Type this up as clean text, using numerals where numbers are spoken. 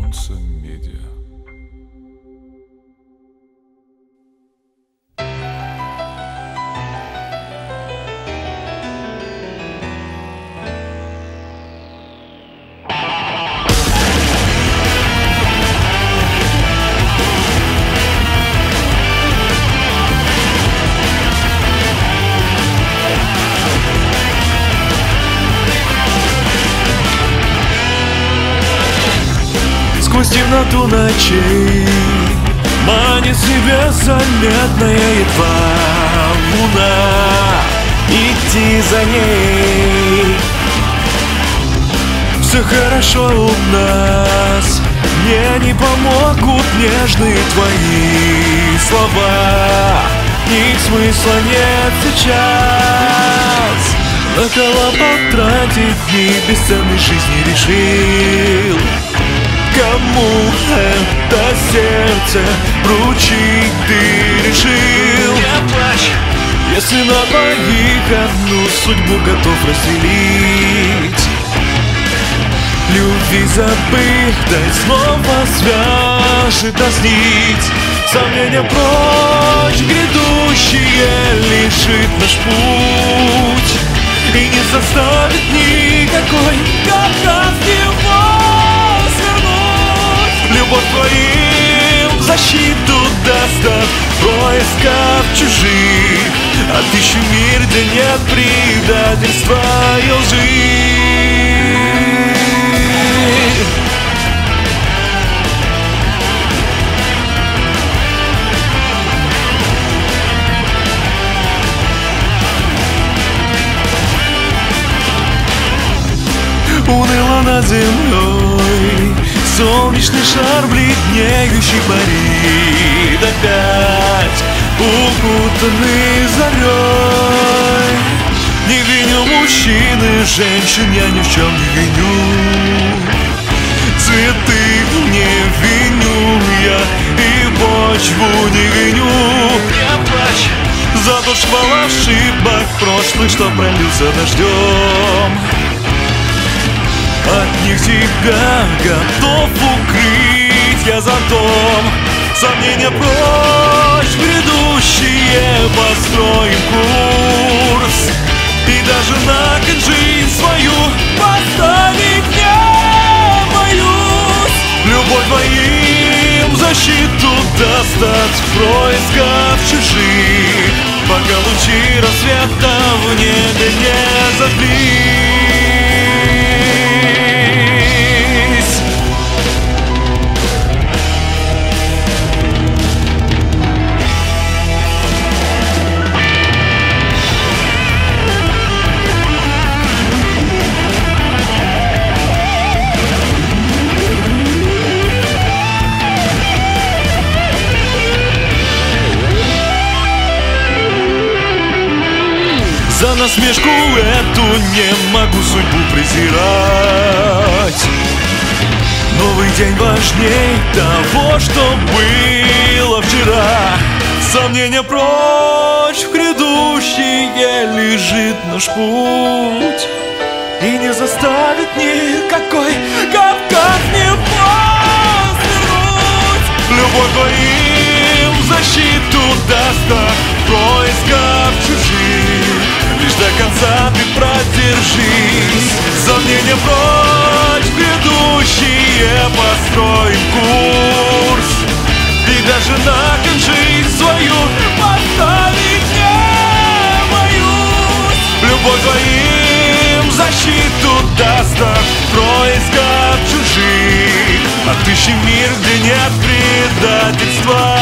Солнце медиа. Сквозь темноту ночей манит себе заметная едва луна. Идти за ней все хорошо у нас. Мне не помогут нежные твои слова. Их смысла нет сейчас. На кого потратить дни бесценной жизни решил. Кому это сердце вручить ты решил? Не плачь, если на двоих одну судьбу готов разделить. Любви забыть, дай снова свяжет, дразнить. Сомнения прочь, грядущие лишит наш путь. И не заставит никакой капкан его свернуть. Любовь твоим защиту даст от происков чужих. Отыщи мир, где нет предательства и лжи. Уныло над землей солнечный шар бледнеющий парит. Опять укутанный зарей. Не виню мужчин и женщин, я ни в чем не виню. Цветы не виню я и почву не виню. Не плачь за тот шквал ошибок прошлых, что пролился дождем. От них тебя готов укрыть я зонтом. Сомнения прочь, грядущие построим курс. И даже на кон жизнь свою поставить не боюсь. Любовь твоим защиту даст от происков чужих. Пока лучи рассвета в небе не зажглись. За насмешку эту не могу судьбу презирать. Новый день важней того, что было вчера. Сомнения прочь, в грядущее лежит наш путь. И не заставит никакой капкан его свернуть. Любовь твоим защиту даст от происков чужих. Лишь до конца ты продержись. Сомнения прочь, грядущие построим курс. И даже на кон жизнь свою поставить не боюсь. Любовь твоим защиту даст от происков чужих. Отыщи мир, где нет предательства